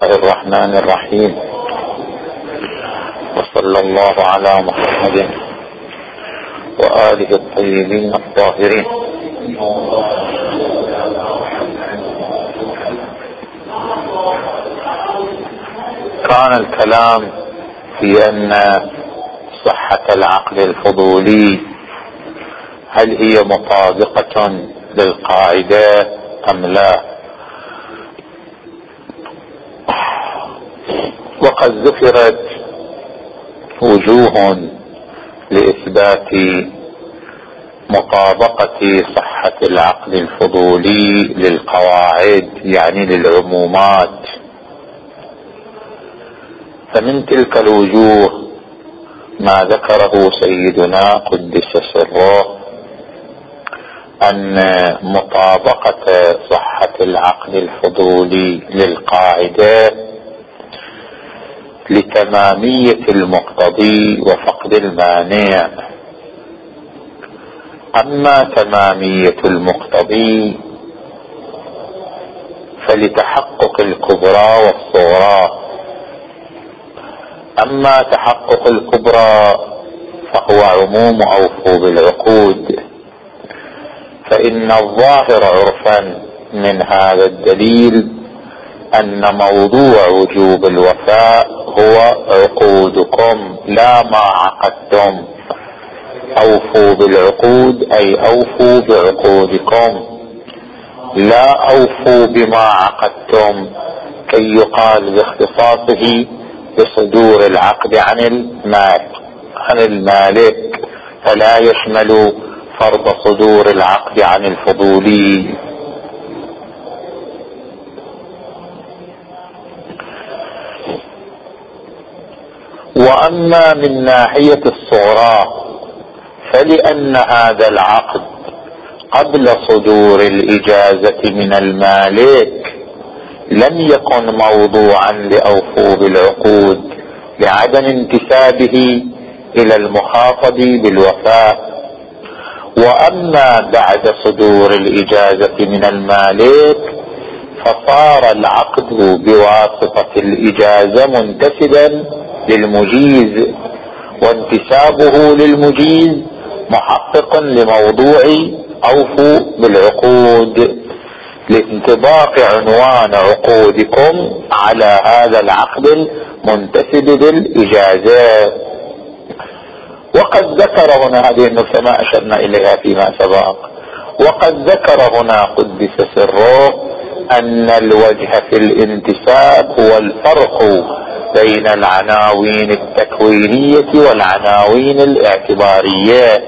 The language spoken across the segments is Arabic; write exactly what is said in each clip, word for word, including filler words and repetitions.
الرحمن الرحيم، وصلى الله على محمد وآله الطيبين الطاهرين. كان الكلام في أن صحة العقد الفضولي هل هي مطابقة للقاعدة أم لا، وقد ذكرت وجوه لإثبات مطابقة صحة العقد الفضولي للقواعد، يعني للعمومات. فمن تلك الوجوه ما ذكره سيدنا قدس سره أن مطابقة صحة العقد الفضولي للقاعدة لتمامية المقتضي وفقد المانع. أما تمامية المقتضي فلتحقق الكبرى والصغرى، أما تحقق الكبرى فهو عموم أوفوا بالعقود، فإن الظاهر عرفا من هذا الدليل أن موضوع وجوب الوفاء هو عقودكم لا ما عقدتم. أوفوا بالعقود أي أوفوا بعقودكم، لا أوفوا بما عقدتم كي يقال باختصاصه بصدور العقد عن المال عن المالك، فلا يشمل فرض صدور العقد عن الفضولي. وأما من ناحية الصغرى فلأن هذا العقد قبل صدور الإجازة من المالك لم يكن موضوعا لأوفوا بالعقود لعدم انتسابه إلى المخاطب بالوفاء. وأما بعد صدور الإجازة من المالك فصار العقد بواسطة الإجازة منتسبا للمجيز، وانتسابه للمجيز محقق لموضوع أوفوا بالعقود لانطباق عنوان عقودكم على هذا العقد المنتسب بالإجازة. وقد ذكر هنا هذه النقطة ما أشرنا إليها فيما سبق، وقد ذكر هنا قدس سره أن الوجه في الانتساب هو الفرق بين العناوين التكوينية والعناوين الاعتبارية.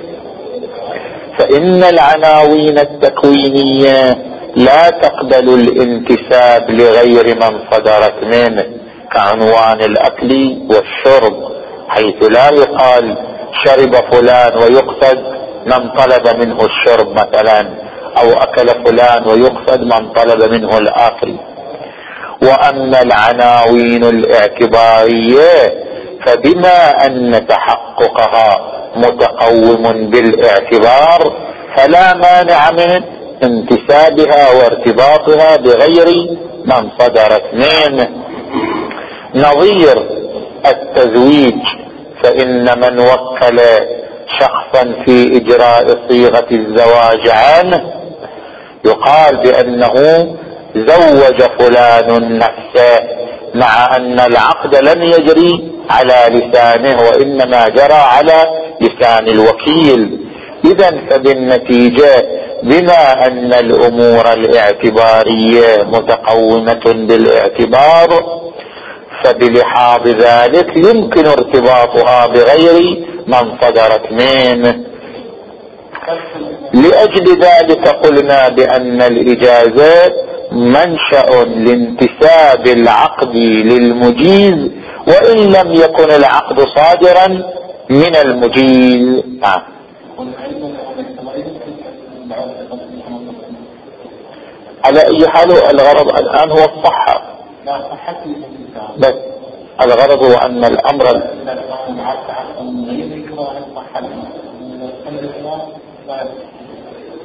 فإن العناوين التكوينية لا تقبل الانتساب لغير من صدرت منه، كعنوان الأكل والشرب، حيث لا يقال شرب فلان ويقصد من طلب منه الشرب مثلا، أو أكل فلان ويقصد من طلب منه الأكل. وأما العناوين الاعتبارية فبما أن تحققها متقوم بالاعتبار فلا مانع من انتسابها وارتباطها بغير من صدرت منه. نظير التزويج، فإن من وكل شخصا في إجراء صيغة الزواج عنه يقال بأنه زوج فلان نفسه، مع أن العقد لم يجري على لسانه وإنما جرى على لسان الوكيل. إذن فبالنتيجة بما أن الأمور الاعتبارية متقومة بالاعتبار فبلحاظ ذلك يمكن ارتباطها بغير من صدرت منه. لأجل ذلك قلنا بأن الإجازة منشأ لانتساب العقد للمجيز وإن لم يكن العقد صادرا من المجيز. آه. على أي حال الغرض الآن هو الصحة، بس الغرض هو أن الأمر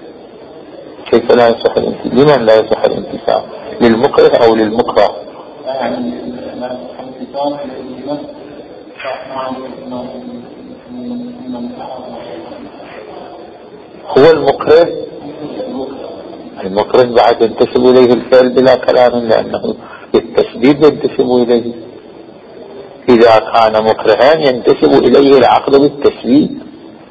كيف لا يصح الانتساب؟ لمن لا يصح الانتساب؟ للمكره أو للمكره؟ هو المكره المكره بعد ينتسب إليه الفعل بلا كلام، لأنه بالتشديد ينتسب إليه. إذا كان مكرها ينتسب إليه العقد بالتشديد.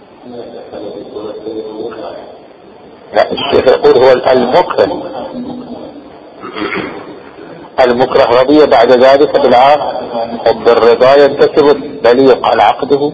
لا، الشيخ يقول هو المكره المكره رضي بعد ذلك بالعقد، وبالرضا ينتسب، بل يقال عقده،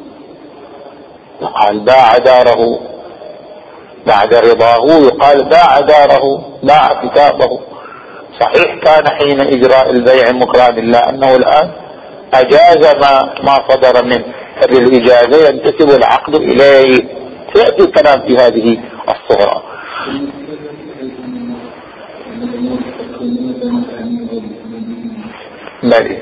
يقال باع داره بعد رضاه، يقال باع داره، باع كتابه. صحيح كان حين إجراء البيع مكرها، إلا أنه الآن أجاز ما ما صدر منه، فبالإجازة ينتسب العقد إليه. سيأتي الكلام في هذه الصورة. بلي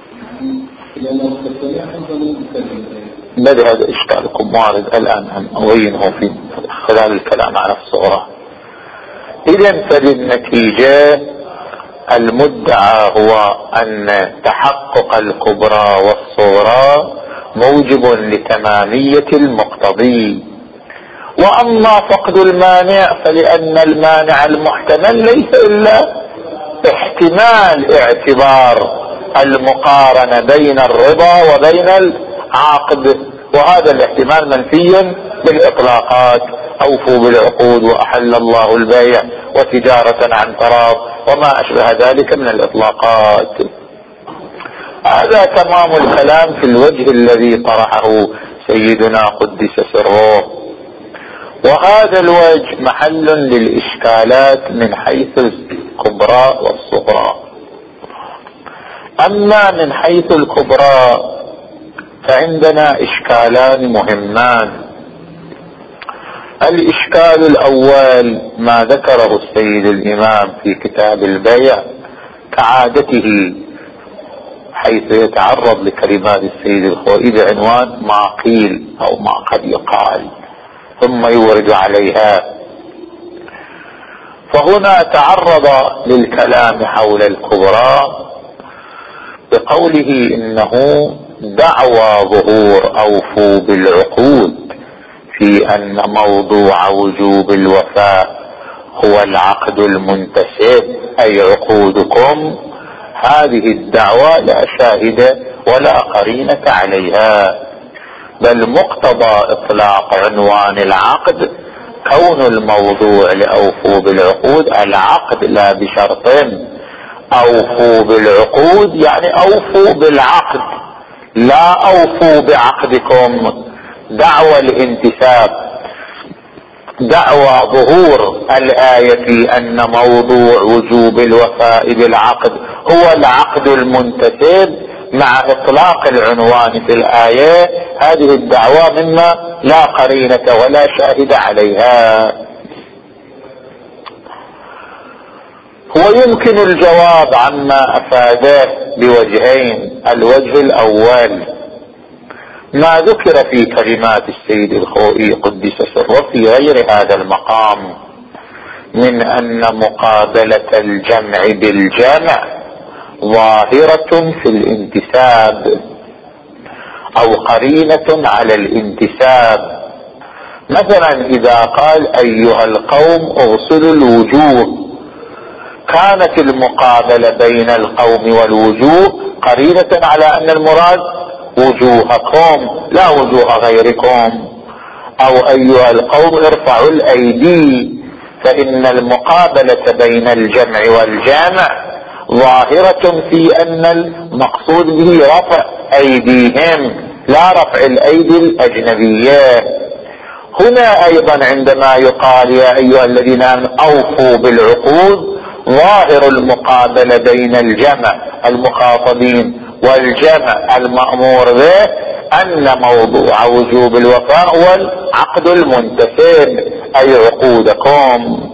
بلي هذا إشكالكم وارد الآن أن أبينه في خلال الكلام على الصورة. إذن فبالنتيجة المدعى هو أن تحقق الكبرى والصورة موجب لتمامية المقتضي، وأما فقد المانع فلأن المانع المحتمل ليس إلا احتمال اعتبار المقارنة بين الرضا وبين العقد، وهذا الاحتمال منفي بالإطلاقات. أوفوا بالعقود وأحل الله البيع وتجارة عن تراض وما أشبه ذلك من الإطلاقات. هذا تمام الكلام في الوجه الذي طرحه سيدنا قدس سره، وهذا الوجه محل للإشكالات من حيث الكبرى والصغرى. أما من حيث الكبرى فعندنا إشكالان مهمان. الإشكال الأول ما ذكره السيد الإمام في كتاب البيع كعادته، حيث يتعرض لكلمات السيد الخوئي بعنوان ما قيل أو ما قد يقال، ثم يورد عليها. فهنا تعرض للكلام حول الكبرى بقوله إنه دعوى ظهور أوفوا بالعقود في أن موضوع وجوب الوفاء هو العقد المنتسب أي عقودكم، هذه الدعوة لا شاهد ولا قرينة عليها، بل مقتضى إطلاق عنوان العقد كون الموضوع لأوفوا بالعقود العقد لا بشرط. أوفوا بالعقود يعني أوفوا بالعقد، لا أوفوا بعقدكم. دعوى الانتساب، دعوى ظهور الآية في أن موضوع وجوب الوفاء بالعقد هو العقد المنتسب مع إطلاق العنوان في الآية، هذه الدعوة مما لا قرينة ولا شاهد عليها. هو يمكن الجواب عما أفاده بوجهين. الوجه الأول ما ذكر في كلمات السيد الخوئي قدس سره في غير هذا المقام من أن مقابلة الجمع بالجمع ظاهرة في الانتساب أو قرينة على الانتساب. مثلا إذا قال أيها القوم اغسلوا الوجوه، كانت المقابلة بين القوم والوجوه قرينة على أن المراد وجوهكم لا وجوه غيركم. أو أيها القوم ارفعوا الأيدي، فإن المقابلة بين الجمع والجامع ظاهرة في أن المقصود به رفع أيديهم لا رفع الأيدي الأجنبية. هنا أيضا عندما يقال يا أيها الذين أوفوا بالعقود، ظاهر المقابلة بين الجمع المخاطبين والجمع المأمور به أن موضوع وجوب الوفاء هو العقد المنتسب أي عقودكم.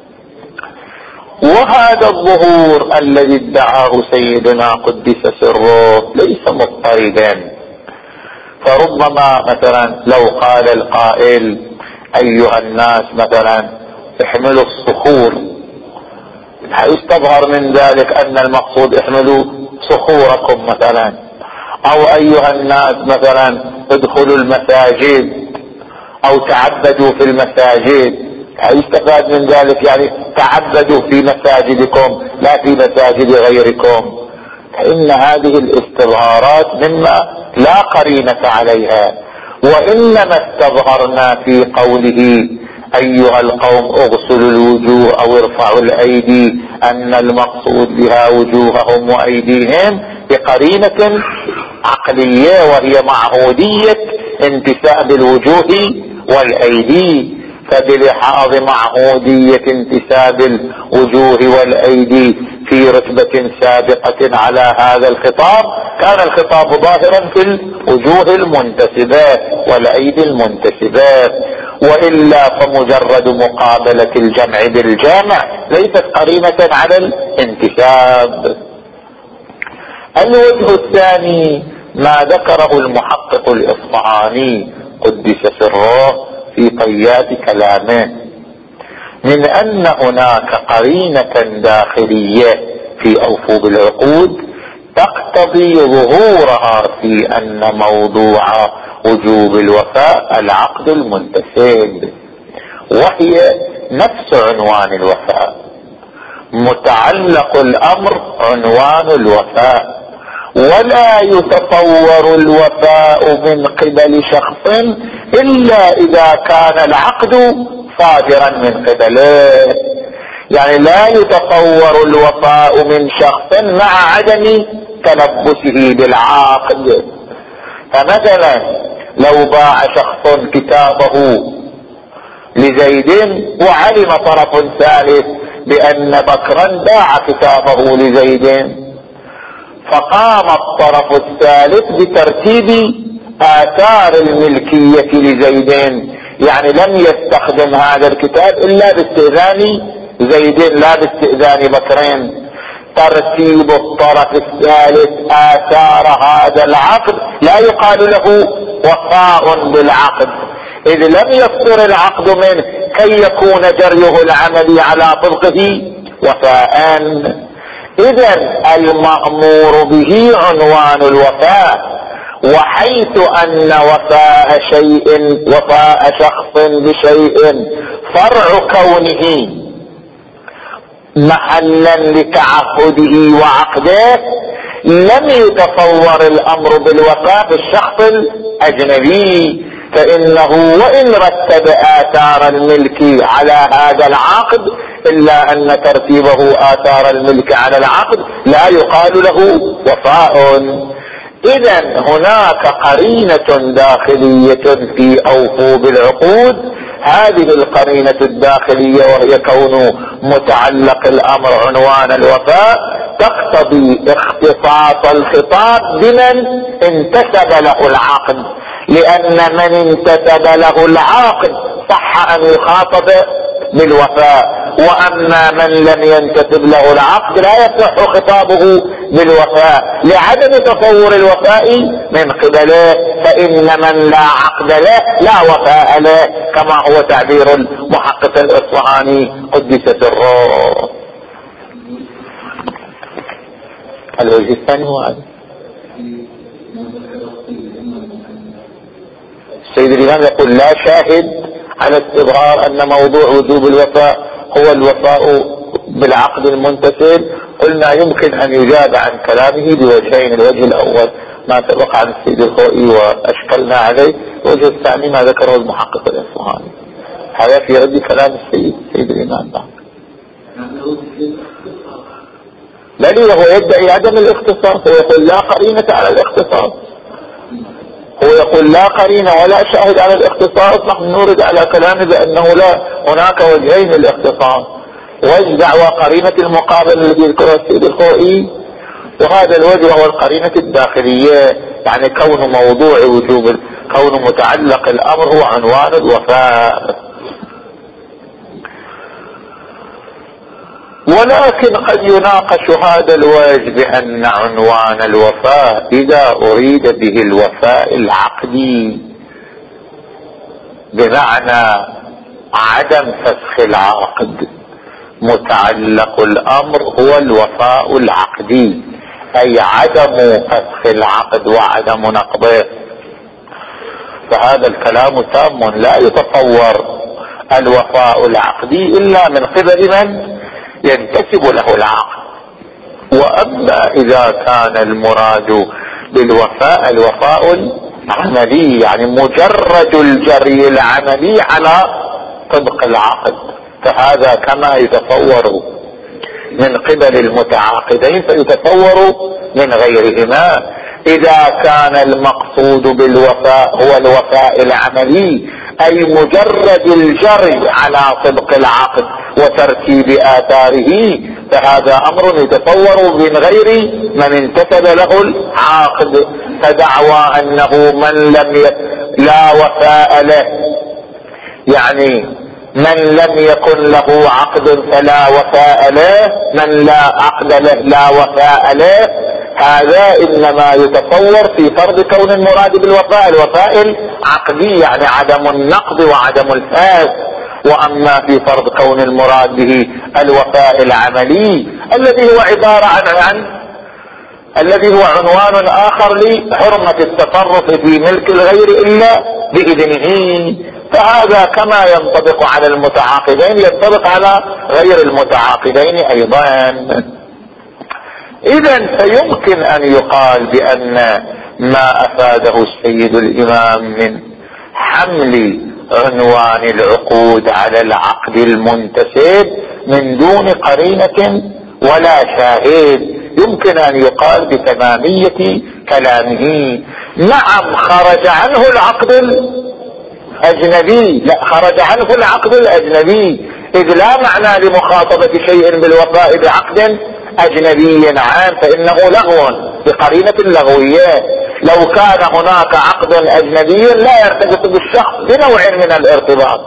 وهذا الظهور الذي ادعاه سيدنا قدس سره ليس مضطردا، فربما مثلا لو قال القائل أيها الناس مثلا احملوا الصخور يستظهر من ذلك أن المقصود احملوا صخوركم مثلا، أو أيها الناس مثلا ادخلوا المساجد أو تعبدوا في المساجد. يستفاد من ذلك يعني تعبدوا في مساجدكم لا في مساجد غيركم. فإن هذه الاستظهارات مما لا قرينة عليها، وإنما استظهرنا في قوله أيها القوم اغسلوا الوجوه أو ارفعوا الأيدي أن المقصود بها وجوههم وأيديهم بقرينة عقلية، وهي معهودية انتساب الوجوه والأيدي. فبلحاظ معهودية انتساب الوجوه والأيدي في رتبة سابقة على هذا الخطاب، كان الخطاب ظاهرا في الوجوه المنتسبات والأيدي المنتسبات، وإلا فمجرد مقابلة الجمع بالجامع ليست قرينة على الانتساب. الوجه الثاني ما ذكره المحقق الإصفهاني قدس سره في طيات كلامه من أن هناك قرينة داخلية في أوفو بالعقود تقتضي ظهورها في أن موضوع وجوب الوفاء العقد المنتسب، وهي نفس عنوان الوفاء، متعلق الأمر عنوان الوفاء، ولا يتصور الوفاء من قبل شخص إلا إذا كان العقد صادرا من قبله. يعني لا يتصور الوفاء من شخص مع عدم تلبسه بالعقد. فمثلا لو باع شخص كتابه لزيد وعلم طرف ثالث بأن بكرا باع كتابه لزيد، فقام الطرف الثالث بترتيب آثار الملكية لزيد، يعني لم يستخدم هذا الكتاب إلا باستئذان زيد لا باستئذان بكرين. ترتيب الطرف الثالث آثار هذا العقد لا يقال له وفاء بالعقد، إذ لم يصدر العقد منه كي يكون جريه العملي على طبقه وفاء. إذن المأمور به عنوان الوفاء، وحيث أن وفاء شيء وفاء شخص بشيء فرع كونه محلا لتعهده وعقده، لم يتصور الأمر بالوفاء بالشخص الأجنبي، فإنه وإن رتب آثار الملك على هذا العقد إلا أن ترتيبه آثار الملك على العقد لا يقال له وفاء. إذن هناك قرينة داخلية في أوفو بالعقود، هذه القرينة الداخلية وهي كون متعلق الأمر عنوان الوفاء تقتضي اختصاص الخطاب بمن انتسب له العقد، لأن من انتسب له العقد صح أن يخاطب بالوفاء، وأما من لم ينتسب له العقد لا يصح خطابه بالوفاء لعدم تصور الوفاء من قبله، فإن من لا عقد له لا وفاء له، كما هو تعبير المحقق الإصفهاني قدس سره. الوجه الثاني هو هذا. السيد الإمام يقول لا شاهد على استظهار أن موضوع وجوب الوفاء هو الوفاء بالعقد المنتسب. قلنا يمكن أن يجاب عن كلامه بوجهين، الوجه الأول ما سبق عن السيد الخوئي وأشكلنا عليه، الوجه الثاني ما ذكره المحقق الإصفهاني، هذا في رد كلام السيد السيد الإمام بعد. بل وهو يدعي عدم الاختصاص، هو يقول لا قرينة على الاختصاص، هو يقول لا قرينة ولا شاهد على الاختصاص. نحن نورد على كلامه بأنه لا، هناك وجهين الاختصاص، وجه دعوى قرينة المقابل الذي يذكره السيد الخوئي، وهذا الوجه هو القرينة الداخلية، يعني كون موضوع وجوب كون متعلق الأمر هو عنوان الوفاء. ولكن قد يناقش هذا الوجه بأن عنوان الوفاء إذا أريد به الوفاء العقدي بمعنى عدم فسخ العقد، متعلق الأمر هو الوفاء العقدي، أي عدم فسخ العقد وعدم نقضه. فهذا الكلام تام، لا يتصور الوفاء العقدي إلا من قبل من ينتسب له العقد. وأما إذا كان المراد بالوفاء الوفاء العملي، يعني مجرد الجري العملي على طبق العقد، فهذا كما يتصور من قبل المتعاقدين فيتصور من غيرهما. إذا كان المقصود بالوفاء هو الوفاء العملي، أي مجرد الجري على طبق العقد وترتيب آثاره، فهذا أمر يتصور من غير من انتسب له العقد. فدعوى أنه من لم ي... لا وفاء له، يعني من لم يكن له عقد فلا وفاء له، من لا عقد له لا وفاء له، هذا إنما يتصور في فرض كون المراد بالوفاء الوفاء العقدي، يعني عدم النقض وعدم الفاسد. وأما في فرض كون المراد به الوفاء العملي الذي هو عبارة عن, عن الذي هو عنوان آخر لحرمة التصرف في ملك الغير إلا بإذنه، فهذا كما ينطبق على المتعاقدين ينطبق على غير المتعاقدين أيضا. إذن فيمكن أن يقال بأن ما أفاده السيد الإمام من حمل عنوان العقود على العقد المنتسب من دون قرينة ولا شاهد، يمكن أن يقال بتمامية كلامه. نعم خرج عنه العقد الأجنبي، لا خرج عنه العقد الأجنبي، إذ لا معنى لمخاطبة شيء بالوفاء بعقد أجنبي عام، فإنه لغو بقرينة اللغوية. لو كان هناك عقد أجنبي لا يرتبط بالشخص بنوع من الارتباط،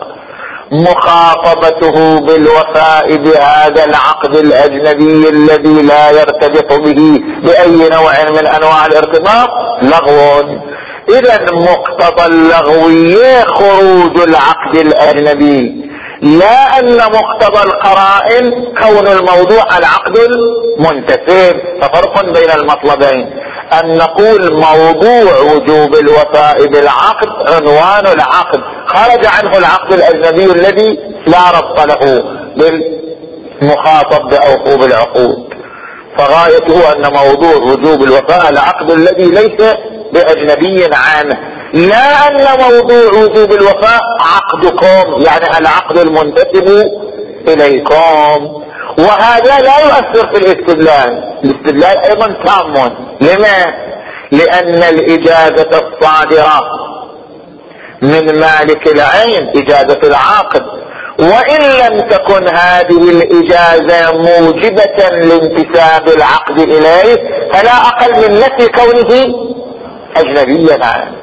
مخاطبته بالوفاء بهذا العقد الأجنبي الذي لا يرتبط به بأي نوع من أنواع الارتباط لغو. إذن مقتضى اللغوية خروج العقد الأجنبي، لا أن مقتضى القرائن كون الموضوع العقد المنتسب. ففرق بين المطلبين، أن نقول موضوع وجوب الوفاء بالعقد عنوان العقد، خرج عنه العقد الأجنبي الذي لا ربط له بالمخاطب بأوفوا بالعقود، فغايته أن موضوع وجوب الوفاء العقد الذي ليس بأجنبي عنه، لا أن موضوع وجوب الوفاء عقدكم، يعني العقد المنتسب إليكم. وهذا لا يؤثر في الاستدلال، الاستدلال أيضا تام. لما؟ لأن الإجازة الصادرة من مالك العين إجازة العاقد، وإن لم تكن هذه الإجازة موجبة لانتساب العقد إليه فلا أقل من نفي كونه أجنبيا عنه.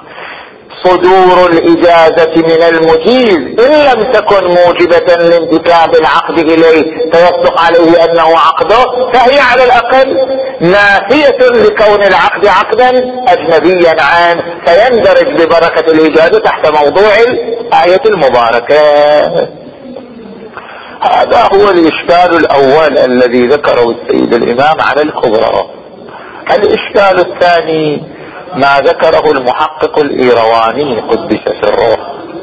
صدور الإجازة من المجيز إن لم تكن موجبة لانتساب العقد إليه فيصدق عليه أنه عقده، فهي على الأقل نافية لكون العقد عقدا أجنبيا عنه، فيندرج ببركة الإجازة تحت موضوع الآية المباركة. هذا هو الإشكال الأول الذي ذكره السيد الإمام على الكبرى. الإشكال الثاني ما ذكره المحقق الإيرواني قدس سره،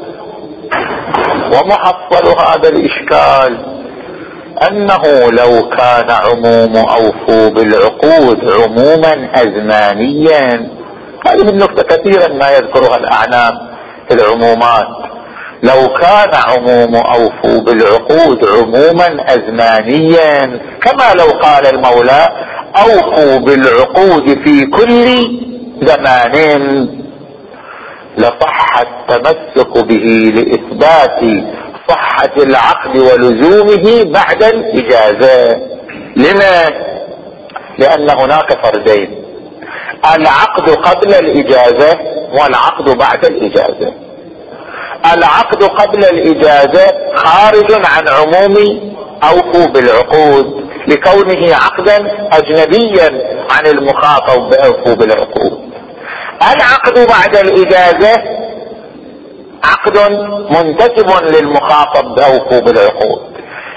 ومحصل هذا الإشكال أنه لو كان عموم أوفوا بالعقود عموما أزمانيا، هذه النقطة كثيرا ما يذكرها الأعنام في العمومات، لو كان عموم أوفوا بالعقود عموما أزمانيا كما لو قال المولى أوفوا بالعقود في كل زمان، لصح التمسك به لإثبات صحة العقد ولزومه بعد الإجازة. لما؟ لأن هناك فردين، العقد قبل الإجازة والعقد بعد الإجازة. العقد قبل الإجازة خارج عن عموم أوفوا بالعقود لكونه عقدا أجنبيا عن المخاطب بأوفوا بالعقود. العقد بعد الإجازة عقد منتسب للمخاطب بأوفوا بالعقود،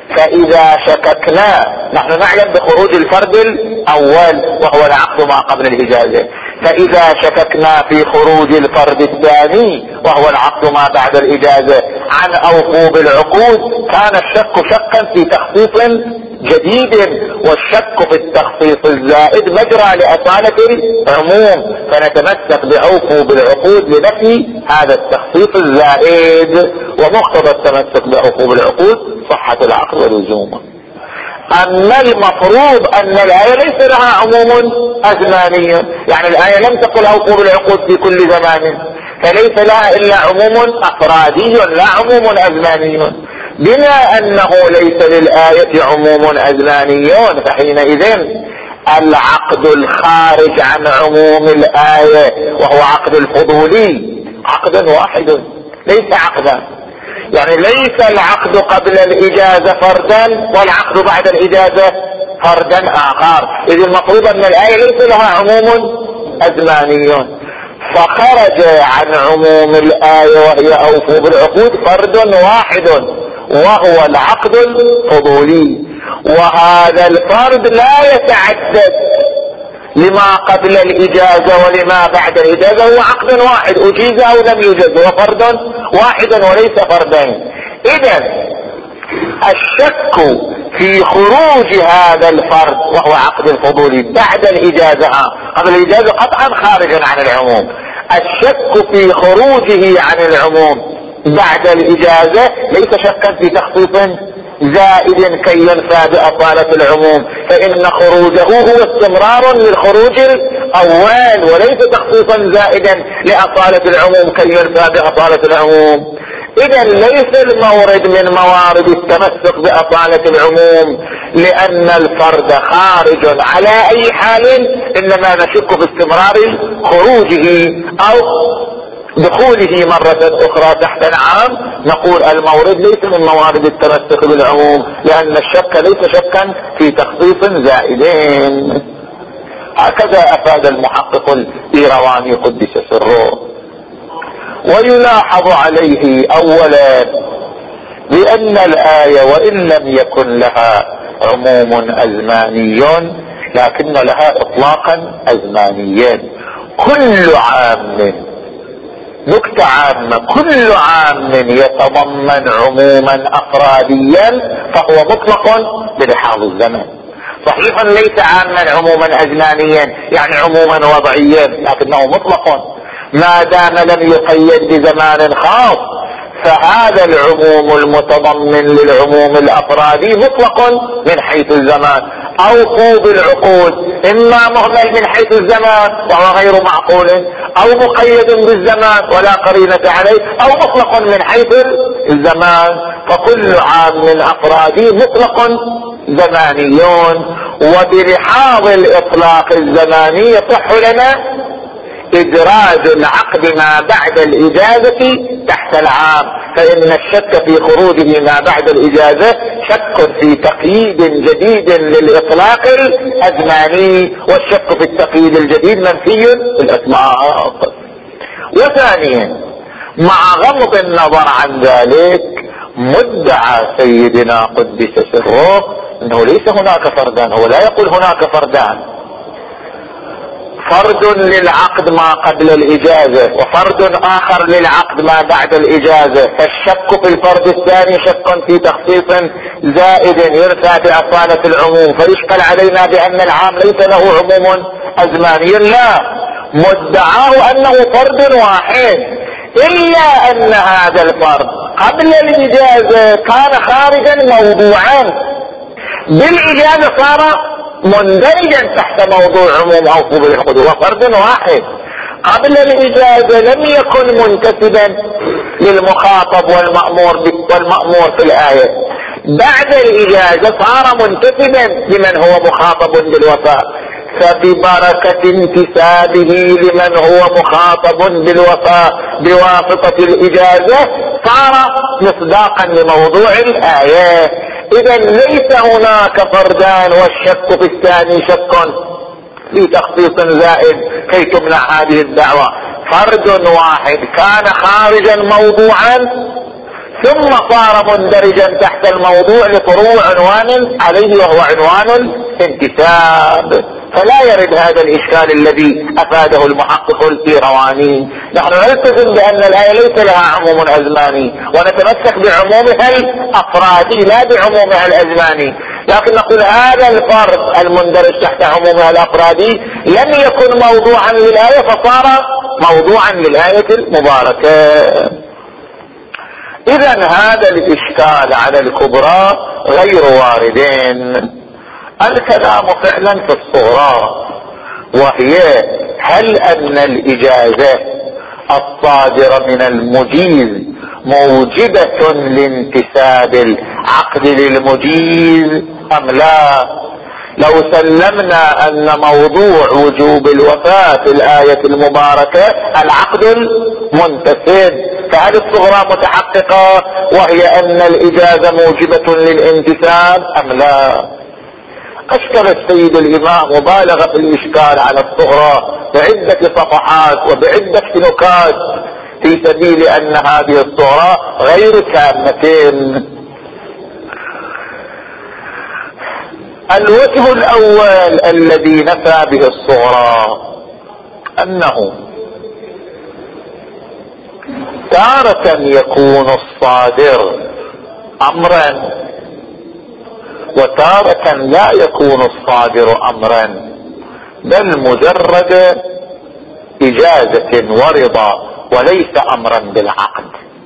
فإذا شككنا، نحن نعلم بخروج الفرد الأول وهو العقد ما قبل الإجازة، فإذا شككنا في خروج الفرد الثاني وهو العقد ما بعد الإجازة عن أوفوا بالعقود، كان الشك شكا في تخصيص جديد، والشك في التخصيص الزائد مجرى لأصالة العموم، فنتمسك بأوفوا بالعقود لنفي هذا التخصيص الزائد، ومقتضى التمسك بأوفوا بالعقود صحة العقد ولزومه. أما المفروض أن الآية ليس لها عموم أزماني، يعني الآية لم تقل أوفوا بالعقود في كل زمان، فليس لها إلا عموم أفرادي لا عموم أزماني. بما أنه ليس للآية عموم أزماني، فحينئذ العقد الخارج عن عموم الآية وهو عقد الفضولي عقد واحد ليس عقدا، يعني ليس العقد قبل الإجازة فردا والعقد بعد الإجازة فردا آخر، إذ المفروض أن الآية ليس لها عموم أزماني، فخرج عن عموم الآية وهي أوفوا بالعقود فرد واحد وهو العقد الفضولي، وهذا الفرد لا يتعدد لما قبل الإجازة ولما بعد الإجازة، هو عقد واحد أجيز أو لم يجز، هو فرد واحد وليس فردين. إذن الشك في خروج هذا الفرد وهو عقد الفضولي بعد الإجازة، قبل الإجازة قطعا خارج عن العموم، الشك في خروجه عن العموم بعد الإجازة ليس شكا في تخصيص زائد كي ينفى بأصالة العموم، فإن خروجه هو استمرار للخروج الأول وليس تخصيصا زائدا لأصالة العموم كي ينفى بأصالة العموم. إذا ليس المورد من موارد التمسك بأصالة العموم، لأن الفرد خارج على أي حال، إنما نشك في استمرار خروجه أو دخوله مرة أخرى تحت العام، نقول المورد ليس من موارد التمسك بالعموم، لأن الشك ليس شكا في تخصيص زائدين. هكذا أفاد المحقق الإيرواني قدس سره. ويلاحظ عليه أولا بأن الآية وإن لم يكن لها عموم أزماني لكن لها إطلاقا أزمانيا. كل عام، نكتة عامة، كل عام يتضمن عموما أفراديا فهو مطلق بلحاظ الزمن. صحيح ليس عاما عموما أزمانيا يعني عموما وضعيا، لكنه مطلق ما دام لم يقيد بزمان خاص، فهذا العموم المتضمن للعموم الأفرادي مطلق من حيث الزمان. أوفوا بالعقود إما مهمل من حيث الزمان وهو غير معقول، أو مقيد بالزمان ولا قرينة عليه، أو مطلق من حيث الزمان، فكل عام من أفرادي مطلق زمانيون. وبلحاظ الإطلاق الزماني يصح لنا إدراج العقد ما بعد الإجازة تحت العام، فإن الشك في خروجه ما بعد الإجازة شك في تقييد جديد للإطلاق الأزماني، والشك في التقييد الجديد منفي الإطلاق. وثانيا مع غض النظر عن ذلك مدعى سيدنا قدس سره أنه ليس هناك فردان، هو لا يقول هناك فردان، فرد للعقد ما قبل الإجازة وفرد آخر للعقد ما بعد الإجازة، فالشك في الفرد الثاني شك في تخصيص زائد يرفع بأصالة العموم، فيشكل علينا بأن العام ليس له عموم أزماني. لا، مدعاه أنه فرد واحد، إلا أن هذا الفرد قبل الإجازة كان خارجا موضوعا، بالإجازة صار مندرجا تحت موضوع عموم أوفوا بالعقود، وفرد واحد. قبل الإجازة لم يكن منتسبا للمخاطب والمأمور والمأمور في الآية، بعد الإجازة صار منتسبا لمن هو مخاطب بالوفاء، فببركة انتسابه لمن هو مخاطب بالوفاء بواسطة الإجازة صار مصداقا لموضوع الآية. إذا ليس هناك فردان، والشك في الثاني شك في تخصيص زائد كي تمنع هذه الدعوة. فرد واحد كان خارجا موضوعا ثم صار مندرجا تحت الموضوع لطلوع عنوان عليه وهو عنوان الانتساب. فلا يرد هذا الإشكال الذي أفاده المحقق القيرواني. نحن نلتزم بأن الآية ليس لها عموم أزماني ونتمسك بعمومها الأفرادي لا بعمومها الأزماني، لكن نقول هذا الفرد المندرج تحت عمومها الأفرادي لم يكن موضوعا للآية فصار موضوعا للآية المباركة. إذن هذا الإشكال على الكبرى غير واردين. الكلام فعلا في الصغرى، وهي هل أن الإجازة الصادرة من المجيز موجبة لانتساب العقد للمجيز أم لا؟ لو سلمنا أن موضوع وجوب الوفاة في الآية المباركة العقد المنتسب، فهل الصغرى متحققة وهي أن الإجازة موجبة للانتساب أم لا؟ أشكل السيد الإمام مبالغة في الإشكال على الصغرى بعدة صفحات وبعدة نكات في سبيل أن هذه الصغرى غير تامة. الوجه الأول الذي نفى به الصغرى أنه تارة يكون الصادر أمرا وتارة لا يكون الصادر أمرا، بل مجرد إجازة ورضا وليس أمرا بالعقد.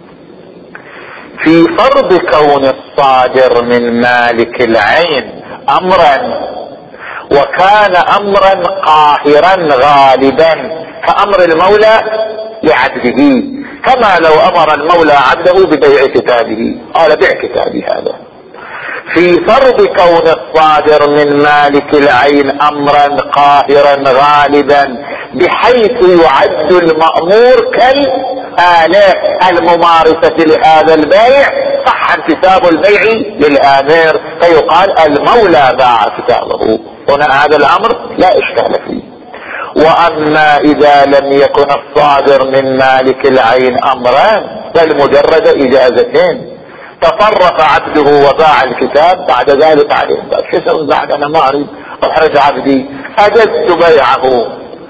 في فرض كون الصادر من مالك العين أمرا وكان أمرا قاهرا غالبا كأمر المولى لعبده، كما لو أمر المولى عبده ببيع كتابه قال بيع كتابي هذا. في فرض كون الصادر من مالك العين أمرا قاهرا غالبا بحيث يعد المأمور كالآلة الممارسة لهذا البيع صح انتساب البيع للآمر، فيقال المولى باع كتابه. هنا هذا الأمر لا إشكال فيه. وأما إذا لم يكن الصادر من مالك العين أمرا بل مجرد إجازتين، تصرف عبده وباع الكتاب بعد ذلك عليه شو اسوي بعد انا ما اريد احرج عبدي اجزت بيعه،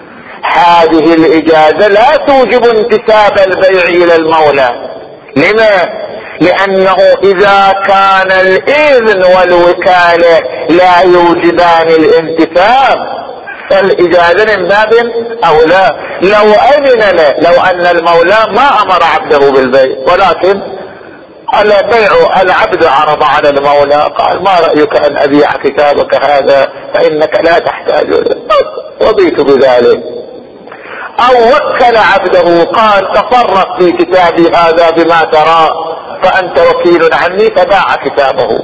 هذه الاجازة لا توجب انتساب البيع الى المولى. لما؟ لانه اذا كان الاذن والوكالة لا يوجبان الانتساب فالاجازة من باب اولى. لو اذن له، لو ان المولى ما امر عبده بالبيع ولكن على بيع العبد عرض على المولى قال ما رأيك ان ابيع كتابك هذا فانك لا تحتاج له، رضيت بذلك. او وكل عبده قال تصرف في كتابي هذا بما ترى فانت وكيل عني فباع كتابه.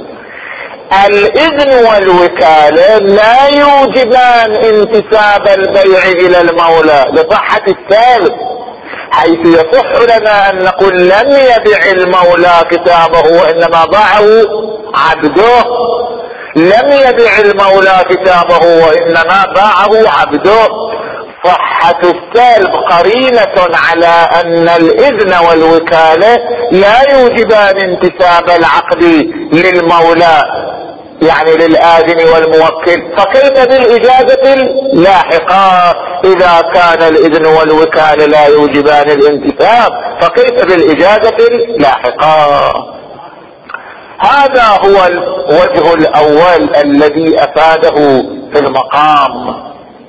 الاذن والوكالة لا يوجبان انتساب البيع الى المولى لصحة السالب، حيث يصح لنا ان نقول لم يبع المولى كتابه وانما باعه عبده، لم يبع المولى كتابه وانما باعه عبده. صحة السلب قرينة على ان الاذن والوكالة لا يوجبان انتساب العقد للمولى يعني للآذن والموكل، فكيف بالإجازة اللاحقة؟ إذا كان الإذن والوكالة لا يوجبان الانتساب فكيف بالإجازة اللاحقة؟ هذا هو الوجه الأول الذي أفاده في المقام.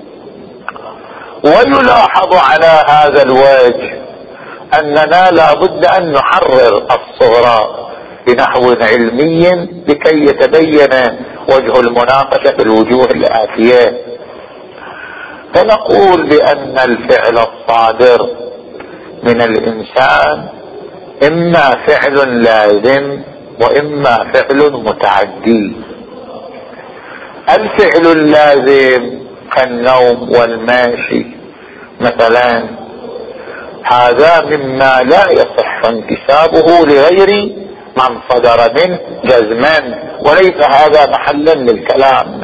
ويلاحظ على هذا الوجه أننا لا بد أن نحرر الصغرى بنحو علمي لكي يتبين وجه المناقشة في الوجوه الآتية. فنقول بأن الفعل الصادر من الإنسان إما فعل لازم وإما فعل متعدي. الفعل اللازم كالنوم والماشي مثلا هذا مما لا يصح انتسابه لغير من صدر منه جزما، وليس هذا محلا للكلام.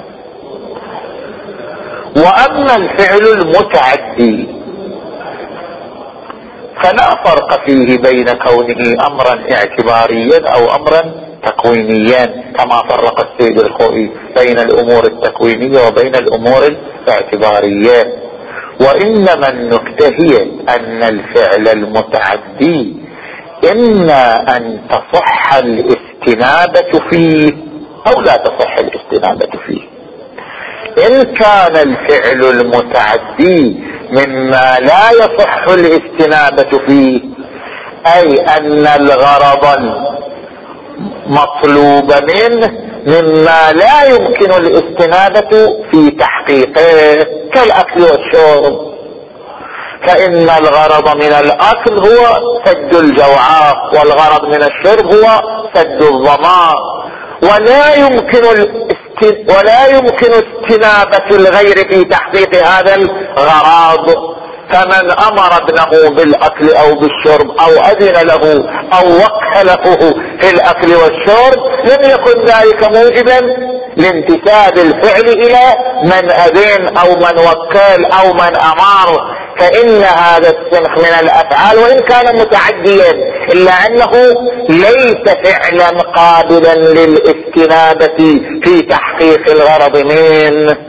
واما الفعل المتعدي فلا فرق فيه بين كونه امرا اعتباريا او امرا تكوينيا، كما فرق السيد الخوئي بين الامور التكوينية وبين الامور الاعتبارية. وانما النكتة هي ان الفعل المتعدي اما ان تصح الاستنابة فيه او لا تصح الاستنابة فيه. ان كان الفعل المتعدي مما لا يصح الاستنابة فيه، اي ان الغرض المطلوب منه مما لا يمكن الاستنابة في تحقيقه كالاكل والشرب، فان الغرض من الاكل هو سد الجوعاء والغرض من الشرب هو سد الظمأ، ولا يمكن ولا يمكن استنابة الغير في تحقيق هذا الغرض. فمن امر ابنه بالاكل او بالشرب او اذن له او وكله في الاكل والشرب لم يكن ذلك موجبا لانتساب الفعل الى من اذن او من وكل او من امر، فان هذا السنخ من الافعال وان كان متعديا الا انه ليس فعلا قابلا للاستنابة في تحقيق الغرض منه.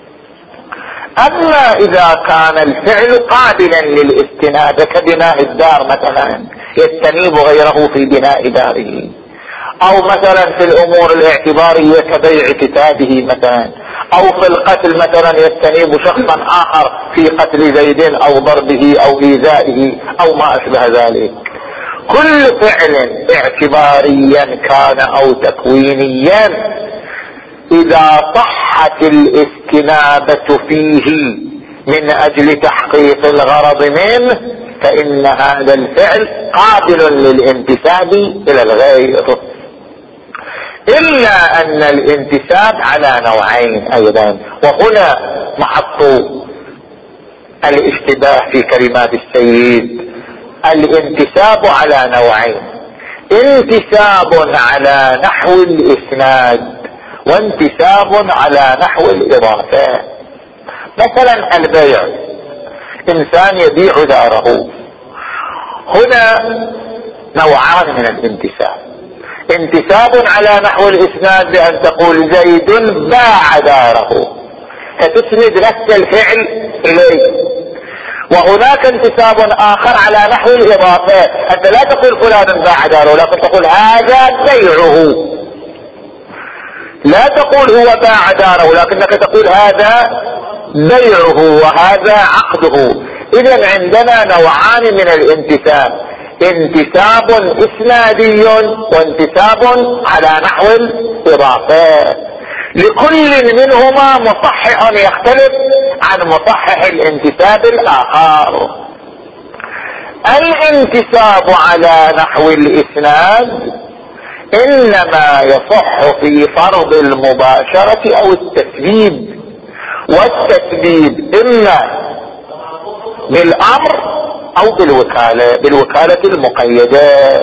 اما اذا كان الفعل قابلا للاستنابة كبناء الدار مثلا يستنيب غيره في بناء داره، او مثلا في الامور الاعتبارية كبيع كتابه مثلا، او في القتل مثلا يستنيب شخصا اخر في قتل زيد او ضربه او ايذائه او ما اشبه ذلك. كل فعل اعتباريا كان او تكوينيا اذا صحت الاستنابة فيه من اجل تحقيق الغرض منه فان هذا الفعل قابل للانتساب الى الغير، الا ان الانتساب على نوعين ايضا. وهنا محط الاشتباه في كلمات السيد. الانتساب على نوعين: انتساب على نحو الاسناد وانتساب على نحو الاضافة. مثلا البيع، انسان يبيع داره، هنا نوعان من الانتساب: انتساب على نحو الاسناد بان تقول زيد باع داره فتسند نفس الفعل اليه، وهناك انتساب اخر على نحو الاضافة، انت لا تقول فلان باع داره لكن تقول هذا بيعه، لا تقول هو باع داره لكنك تقول هذا بيعه وهذا عقده. اذا عندنا نوعان من الانتساب: انتساب اسنادي وانتساب على نحو الاضافة. لكل منهما مصحح يختلف عن مصحح الانتساب الاخر. الانتساب على نحو الاسناد انما يصح في فرض المباشرة او التسبيب، والتسبيب اما بالامر او بالوكالة بالوكالة المقيدة.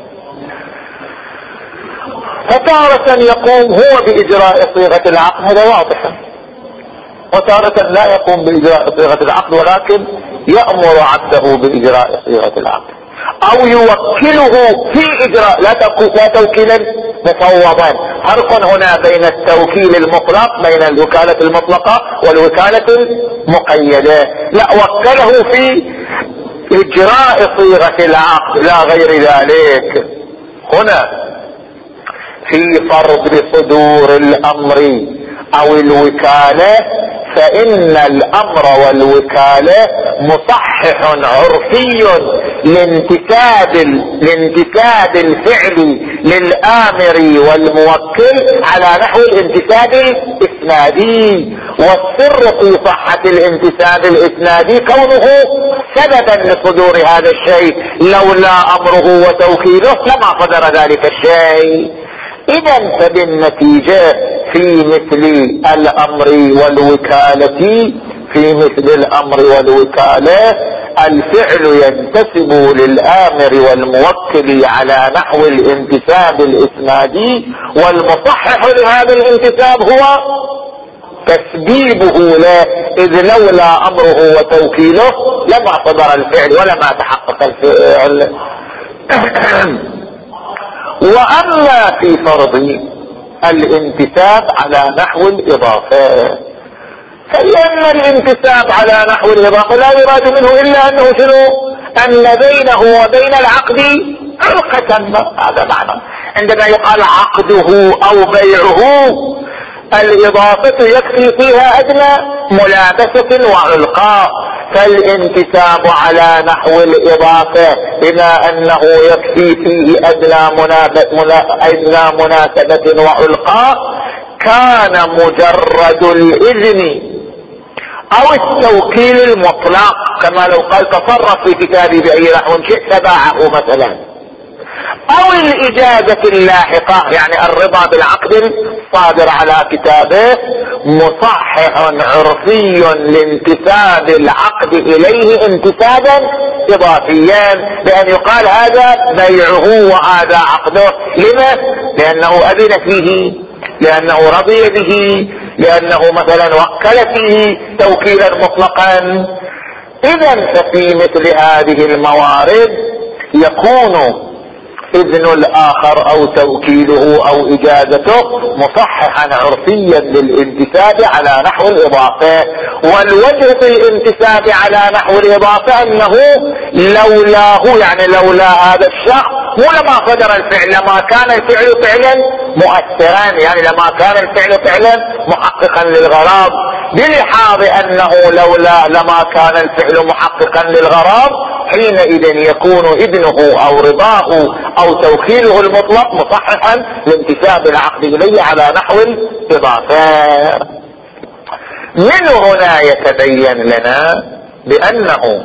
فتارة يقوم هو باجراء صيغة العقد، هذا واضح، وتارة لا يقوم باجراء صيغة العقد ولكن يأمر عبده باجراء صيغة العقد، او يوكله في اجراء لا, لا توكيلا مفوضا. فرق هنا بين التوكيل المطلق بين الوكالة المطلقة والوكالة المقيدة. لا، وكله في اجراء صيغة العقد لا غير ذلك. هنا في فرض صدور الامر او الوكالة فان الامر والوكالة مصحح عرفي لانتساب لانتساب الفعل للامر والموكل على نحو الانتساب الاسنادي. والسر في صحة الانتساب الاسنادي كونه سببا لصدور هذا الشيء، لولا امره وتوكيله لما صدر ذلك الشيء. اذا فبالنتيجة في مثل الامر والوكالة في مثل الامر والوكالة الفعل ينتسب للامر والموكل على نحو الانتساب الاسنادي، والمصحح لهذا الانتساب هو تسبيبه له، إذ لولا أمره وتوكيله لما صدر الفعل ولما تحقق الفعل. وأما في فرض الانتساب على نحو الإضافة، فلأن الانتساب على نحو الإضافة لا يراد منه إلا أنه شنو؟ أن بينه وبين العقد علقة. هذا معنى عندما يقال عقده أو بيعه، الإضافة يكفي فيها أدنى ملابسة وعلقاء، فالانتساب على نحو الإضافة بما أنه يكفي فيه أدنى مناسبة وعلقاء، كان مجرد الإذن أو التوكيل المطلق، كما لو قال تصرف في كتابي بأي نحو شئت باعه مثلا، أو الإجازة اللاحقة يعني الرضا بالعقد الصادر على كتابه، مصحح عرفي لانتساب العقد إليه انتسابا إضافيا، بأن يقال هذا بيعه وهذا عقده. لما؟ لأنه أذن فيه، لأنه رضي به، لأنه مثلا وكل فيه توكيلا مطلقا. إذا ففي مثل هذه الموارد يكون إذن الآخر أو توكيله أو إجازته مصححا عرفيا للانتساب على نحو الإضافة. والوجه في الانتساب على نحو الإضافة أنه لولاه، يعني لولا هذا الشخص، مو لما صدر الفعل، لما كان الفعل فعلا مؤثرا، يعني لما كان الفعل فعلا محققا للغرض، بلحاظ أنه لولا لما كان الفعل محققا للغرض، حينئذ يكون إذنه أو رضاه أو توكيله المطلق مصححا لانتساب العقد إليه على نحو الإضافة. من هنا يتبين لنا بأنه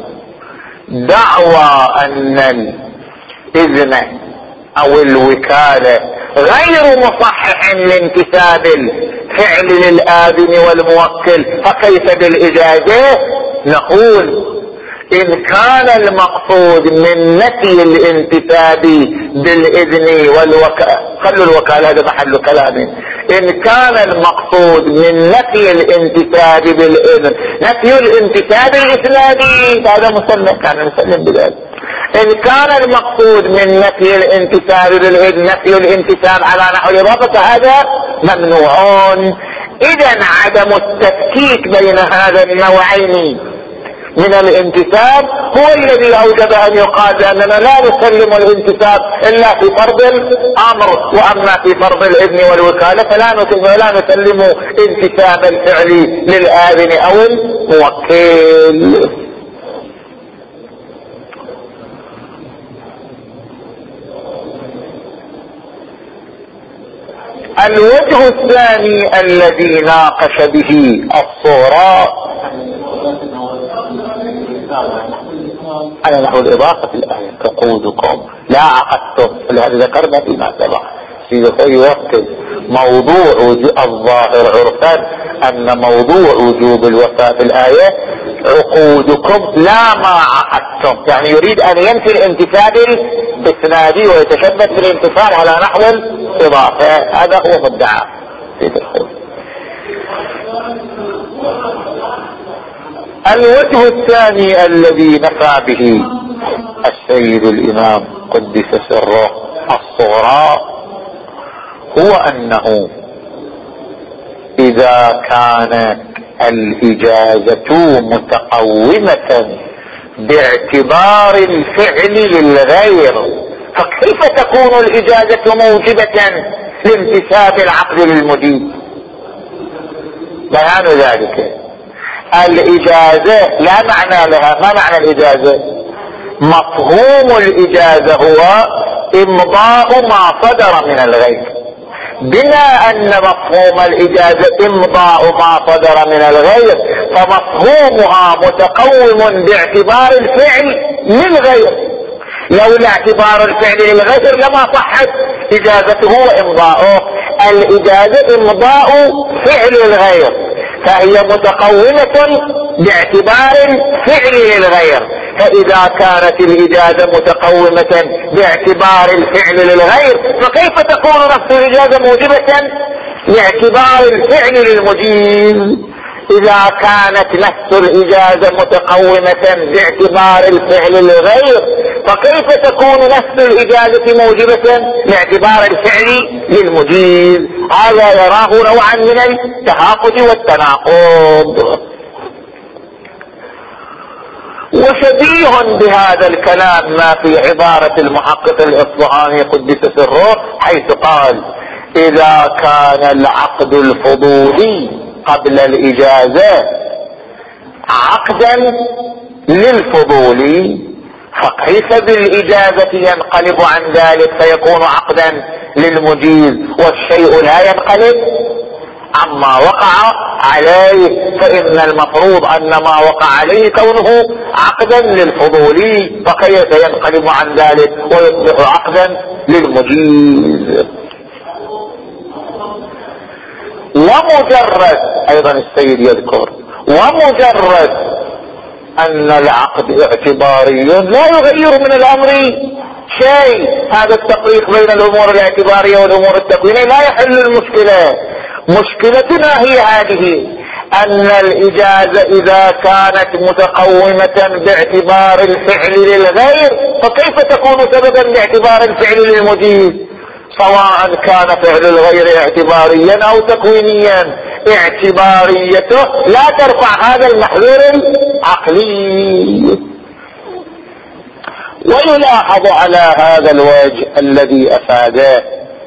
دعوى أن الإذن أو الوكالة غير مصحح لانتساب الفعل للآذن والموكل، فكيف بالإجازة؟ نقول إن كان المقصود من نفي الانتساب بالإذن والوكالة، خلوا الوكالة هذا محل كلامي، إن كان المقصود من نفي الانتساب بالإذن نفي الانتساب الإسنادي، هذا مسلم، كان مسلم بذلك. إن كان المقصود من نفي الانتساب بالإذن نفي الانتساب على نحو الإضافة فهذا ممنوع. إذن عدم التفكيك بين هذا النوعين من الانتساب هو الذي أوجب أن يقال أننا لا نسلم الانتساب إلا في فرض الأمر، وأما في فرض الإذن والوكالة فلا نسلم انتساب الفعل للآذن أو الموكل. الوجه الثاني الذي ناقش به الصورة على نحو الإضافة في الآية عقودكم لا عقدتم، لهذا ذكرنا فيما سبق في يوكل موضوع الظاهر عرفا أن موضوع وجوب الوفاء في الآية عقودكم لا ما عقدتم، يعني يريد أن ينفي الانتساب الإسنادي ويتشبث بالانتصار على نحو الإضافة. هذا هو مدعى في الدخول. الوجه الثاني الذي نفى به السيد الإمام قدس سره الصغرى هو أنه إذا كانت الإجازة متقومة باعتبار الفعل للغير، فكيف تكون الإجازة موجبة لامتثال العقد للمجيب؟ بيان ذلك الإجازة لا معنى لها. ما معنى الإجازة؟ مفهوم الإجازة هو إمضاء ما صدر من الغير، بما أن مفهوم الإجازة إمضاء ما صدر من الغير فمفهومها متقوم باعتبار الفعل للغير، لولا اعتبار الفعل للغير لما صحت إجازته وإمضاؤه. الإجازة إمضاء فعل الغير، فهي متقومة باعتبار فعل للغير، فإذا كانت الإجازة متقومة باعتبار الفعل للغير فكيف تكون نفس الإجازة موجبة لاعتبار الفعل للمجيز. إذا كانت نفس الإجازة متقومة باعتبار الفعل للغير، فكيف تكون نفس الإجازة موجبة لاعتبار الفعل للمجيز؟ هذا يراه نوعا من التهافت والتناقض. وشبيه بهذا الكلام ما في عبارة المحقق الإصفهاني قدس سره، حيث قال: إذا كان العقد الفضولي قبل الإجازة عقدا للفضول، فكيف بالإجازة ينقلب عن ذلك فيكون عقدا للمجيز والشيء لا ينقلب عما وقع عليه؟ فإن المفروض أن ما وقع عليه كونه عقدا للفضول، فكيف ينقلب عن ذلك ويصبح عقدا للمجيز؟ ومجرد أيضا السيد يذكر ومجرد أن العقد اعتباري لا يغير من الأمر شيء. هذا التفريق بين الأمور الاعتبارية والأمور التكوينية لا يحل المشكلة. مشكلتنا هي هذه: أن الإجازة إذا كانت متقومة باعتبار الفعل للغير، فكيف تكون سببا لاعتبار الفعل للمجيز؟ سواء كان فعل الغير اعتباريا أو تكوينيا، اعتباريته لا ترفع هذا المحذور العقلي. ويلاحظ على هذا الوجه الذي أفاده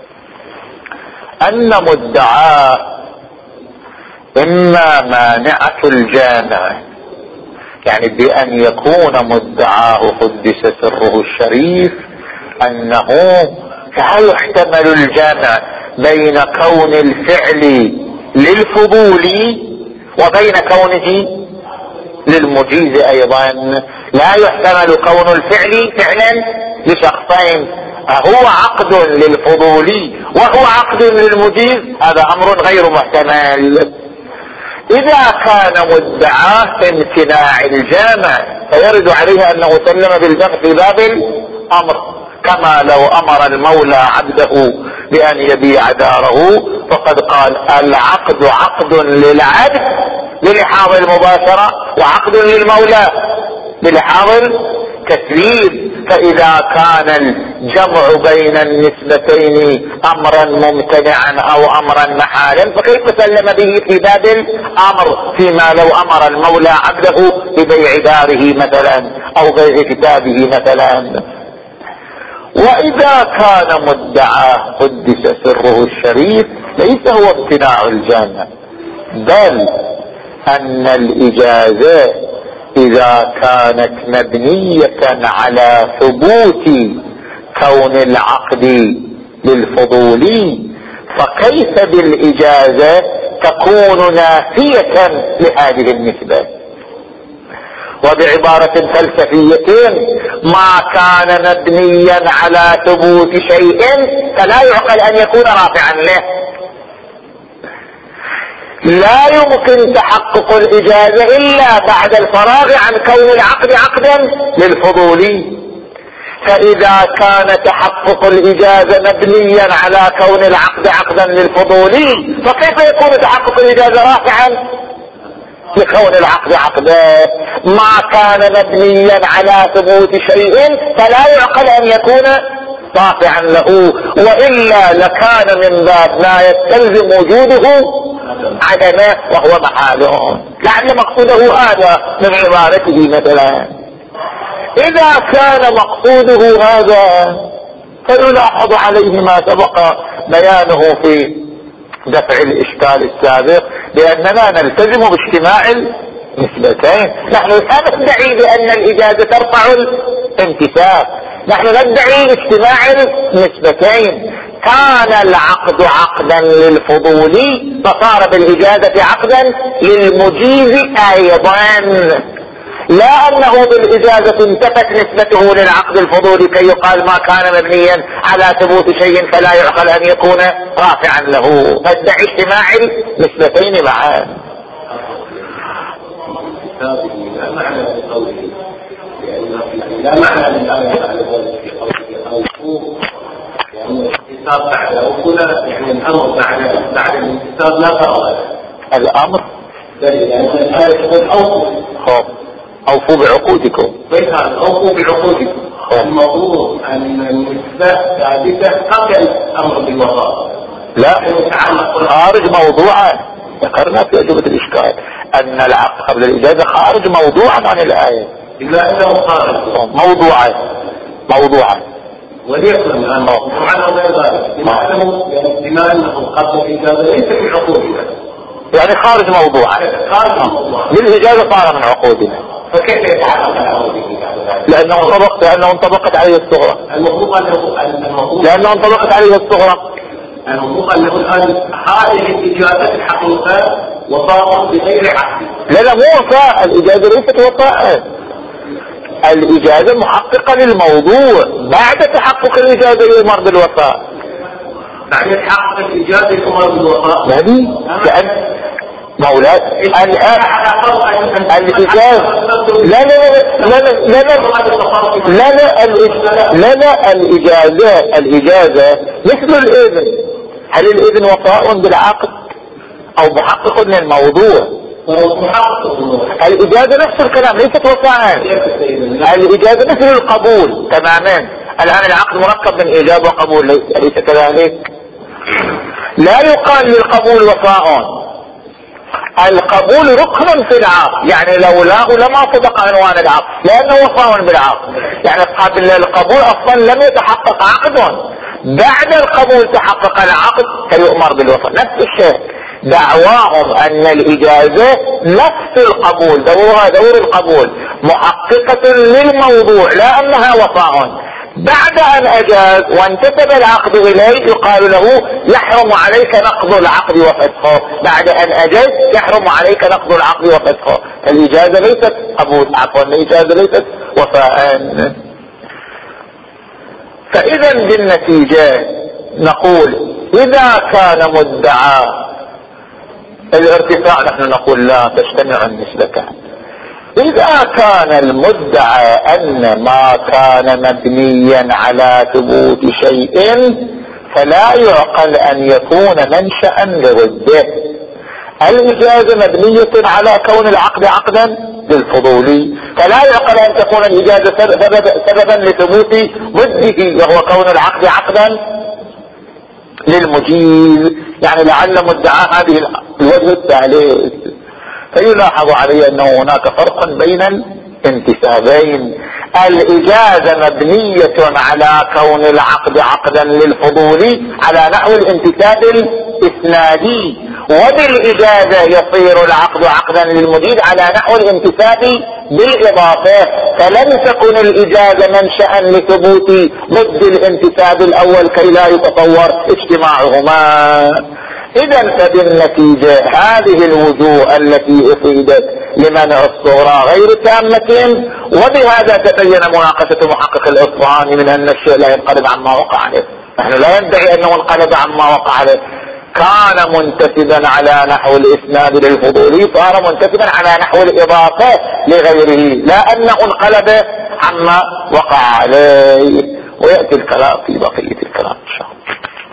أن مدعاه إما مانعة الجامع، يعني بأن يكون مدعاه قدس سره الشريف أنه لا يحتمل الجمع بين كون الفعل للفضول وبين كونه للمجيز أيضا. لا يحتمل كون الفعل فعلا لشخصين، هو عقد للفضول وهو عقد للمجيز، هذا أمر غير محتمل. إذا كان مدعاه امتناع الجامع فيرد عليه أنه سلم بالجمع في باب الأمر، كما لو أمر المولى عبده بأن يبيع داره، فقد قال: العقد عقد للعبد بلحاظ المباشرة، وعقد للمولى بلحاظ التسليم. فإذا كان الجمع بين النسبتين أمرا ممتنعا أو أمرا محالا، فكيف سلم به في باب الأمر فيما لو أمر المولى عبده ببيع داره مثلا أو بيع كتابه مثلا؟ وإذا كان مدعاه قدس سره الشريف ليس هو امتناع الجامع، بل أن الإجازة إذا كانت مبنية على ثبوت كون العقد للفضول، فكيف بالإجازة تكون نافية لهذه النسبة؟ وبعبارة فلسفية: ما كان مبنيا على ثبوت شيء فلا يعقل أن يكون رافعا له. لا يمكن تحقق الإجازة إلا بعد الفراغ عن كون العقد عقدا للفضول. فإذا كان تحقق الإجازة مبنيا على كون العقد عقدا للفضول، فكيف يكون تحقق الإجازة رافعا لكون العقد عقدا؟ ما كان مبنيا على ثبوت شيء فلا يعقل أن يكون رافعا له، وإلا لكان من باب ما يستلزم وجوده عدمه وهو محال. لعل مقصوده هذا من عبارته مثلا. إذا كان مقصوده هذا فيلاحظ عليه ما سبق بيانه في دفع الإشكال السابق، بأننا نلتزم باجتماع النسبتين. نحن لا ندعي بأن الإجازة ترفع الامتثال، نحن ندعي اجتماع النسبتين. كان العقد عقدا للفضول فصار بالإجازة عقدا للمجيز أيضا، لا أنه بالإجازة انتفت نسبته للعقد الفضولي كي يقال ما كان مبنيا على ثبوت شيء فلا يعقل أن يكون رافعا له، فادعي اجتماع النسبتين معا. لا معنى لقوله، لا معنى للآية على ذلك في قوله أوفوا، لأن الكتاب بعد أو يعني الأمر بعد بعد الكتاب لا فرق الأمر يعني الآية تقول أوفوا أوفوا بعقودكم مثلا أوفوا بعقودكم الموضوع أن النسبة ثابتة قبل الأمر بالوفاء لا خارج موضوعا. ذكرنا في أجوبة الإشكال أن العقد قبل الإجازة خارج موضوعا عن الآية إلا أنه خارج موضوعا موضوعا وليكن الآن موضوعا غير ذلك بما أنه بما أنه قبل الإجازة ليس بعقودنا يعني خارج موضوعا خارج موضوعا للإجازة صار من عقودنا فكيف يتعلق عقوده لأنه انطبقت لأنه انطبقت عليه الصغرى المفروض أنه المفروض لأنه انطبقت عليه الصغرى المفروض أنه الآن هذه الإجازة الحقيقة وفاء بغير عقد. لا لا مو وفاء. الإجازة ليست وفاء. الإجازة محققة للموضوع. بعد تحقق الإجازة يؤمر بالوفاء. بعد تحقق الإجازة يؤمر بالوفاء. يعني كأن مولاي الآن الإجازة لا لا لا لا لا لا لا لا لا الإجازة الإجازة مثل الإذن. هل الإذن وفاء بالعقد أو محقق للموضوع؟ الإجازة نفس الكلام ليست وفاء. الإجازة مثل القبول تماما. الآن العقد مركب من إيجاب وقبول أليس كذلك؟ لا يقال للقبول وفاء. القبول ركن في العقد يعني لولاه لما صدق عنوان العقد لأنه وفاء بالعقد. يعني القبول أصلا لم يتحقق عقد. بعد القبول تحقق العقد فيؤمر بالوفاء. نفس الشيء دعواهم أن الإجازة نفس القبول دورها دور القبول محققة للموضوع لا أنها وفاء. بعد أن أجاز وانتسب العقد إليه يقال له يحرم عليك نقض العقد وفسخه. بعد أن أجاز يحرم عليك نقض العقد وفسخه. الإجازة ليست قبول عفوا الإجازة ليست وفاء. فإذا بالنتيجة نقول إذا كان مدعى الارتفاع نحن نقول لا تجتمع النسبتان. إذا كان المدعى أن ما كان مبنيا على ثبوت شيء فلا يعقل أن يكون منشأ لرده. الإجازة مبنية على كون العقد عقدا للفضولي فلا يعقل أن تكون الإجازة سببا لثبوت ضده وهو كون العقد عقدا للمجيز. يعني لعل مدعى هذه الوجه الثالث. فيلاحظ عليه أنه هناك فرق بين الانتسابين. الإجازة مبنية على كون العقد عقدا للفضول على نحو الانتساب الإسنادي وبالإجازة يصير العقد عقدا للمجيد على نحو الانتساب بالإضافة. فلم تكن الإجازة منشأ لثبوت ضد الانتساب الأول كي لا يتصور اجتماعهما. إذا فبالنتيجة هذه الوجوه التي أفيدت لمنع الصغرى غير تامة. وبهذا تبين مناقشة محقق الإصفهاني من أن الشيء لا ينقلب عما وقع عليه. نحن لا ندعي أنه انقلب عما وقع عليه. كان منتسبا على نحو الإسناد للفضولي صار منتسبا على نحو الإضافة لغيره لا أنه انقلب عما وقع عليه. ويأتي الكلام في بقية الكلام إن شاء الله.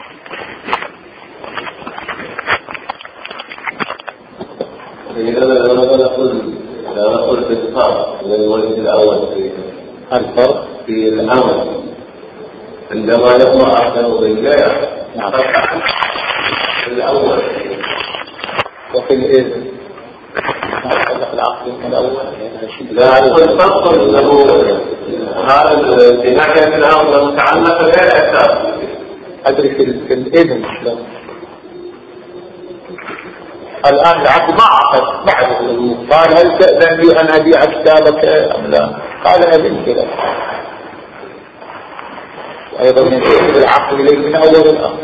إذا نقول إذا نقول في الفرق بين الوجه الأول في الفرق في الأمر عندما يقوى أحسن بالبيع الأول وفي الإذن لا الفرق له هذا بناحية الأمر متعلق غير أساس. أدري في الإذن الآن العقد ما عقد بعد قال هل تأذن لي أن أبيع كتابك أم لا؟ قال أذن لك. أيضا ينتهي العقد إليه من أول الأمر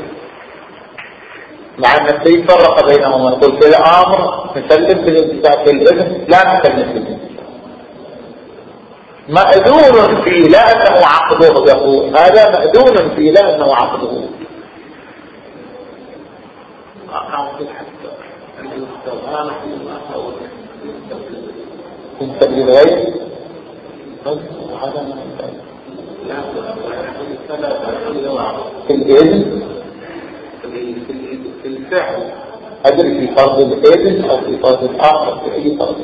مع أن السيد فرق بينهما. يقول في الأمر نسلم بالانتساب في الإذن لا نسلم بالانتساب. مأذون فيه لا أنه عقده يقول هذا مأذون فيه لا أنه عقده. كنت بالغير وهذا ما في الإذن أدري في فرض الابن أو في فرض الآخر في أي فرض؟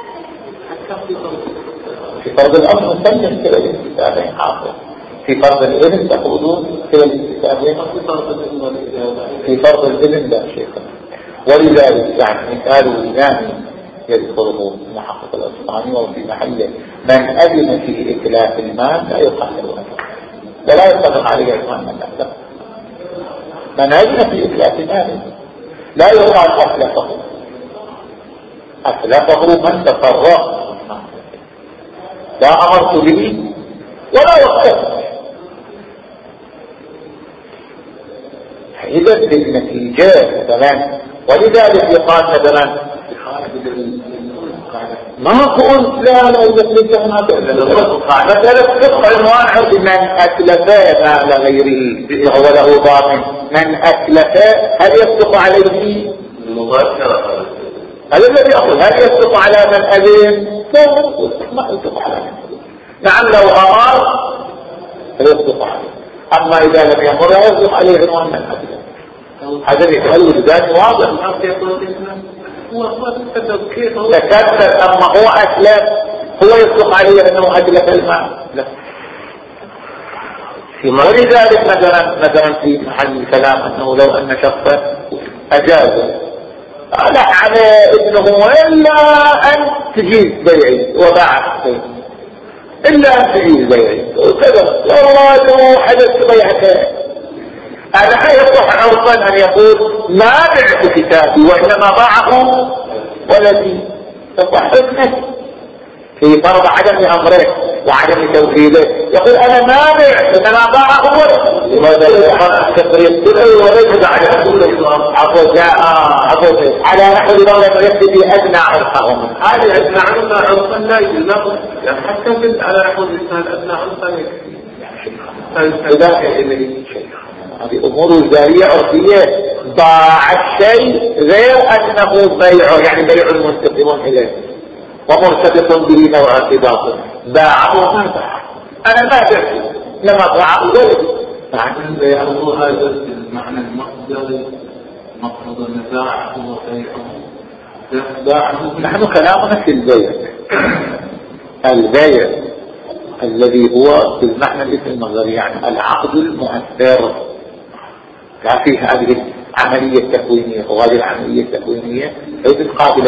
في فرض الأمر نسلم كلا الانتسابين حاضر. في فرض الابن تقولون كلا الانتسابين في فرض الابن لا شيء. ولذلك يعني مثال الإمام يذكره محقق الأصفهاني وفي محله من أذن في إتلاف المال لا يقاتل ولا يصدق عليه عثمان من أسلم. من أذن في إتلاف المال لا يقال أتلفه أتلفه من تفرغ لا أمرت به ولا وقت. إذا بالنتيجة مثلا ولذلك يقال مثلا ما قلت لا لا يخلص ما مثلا تبقى عنوان من أتلفه مال غيره هو له ضامن. من أتلفه هل يصدق عليه المباشرة؟ هذا الذي أقول هل يصدق على من أذن؟ لا ما يصدق على من أذن. نعم لو أمر يصدق عليه، أما إذا لم يمر لا يصدق عليه عنوان من أتلفه. هذا الإخوان الثاني واضح تكتب أما هو أتلف هو يصدق عليه أنه أتلف المال لا. ولذلك مثلا مثلا في محل الكلام أنه لو أن شخصا أجاز لا على ابنه إلا أن تجيز بيعي وباع إلا أن تجيز بيعي وكذا والله لو حدث بيعته هذا يصح عرفا أن يقول ما بعت كتابي وإنما باعه ولدي. يصح ابنه في فرض عدم أمره وعدم توحيده يقول أنا ما بعت إنما باعه ولدي. لماذا وليس على عفو جاء عفو على نحو دولة يكتب أدنى عرفهم. هذه أدنى عرفة عرفا لا يجب حتى من على نحو الإنسان أدنى عرفا يكفي. فإذا إليه شيء هذه أمور زارية عرفية. باع الشيء غير أنه بيعه يعني بيع المنتقم إليه ومرتبط به نوع ارتباط. باعه ما باع أنا ما بعت لما باعه ولدي. فعندما يأخذ هذا المعنى المقدر مقصد باعه وبيعه باعه. نحن كلامنا في البيع. البيع الذي هو بالمعنى الاسم النظري يعني العقد المؤثر لا فيه هذه العملية التكوينية وهذه العملية التكوينية ليست قابلة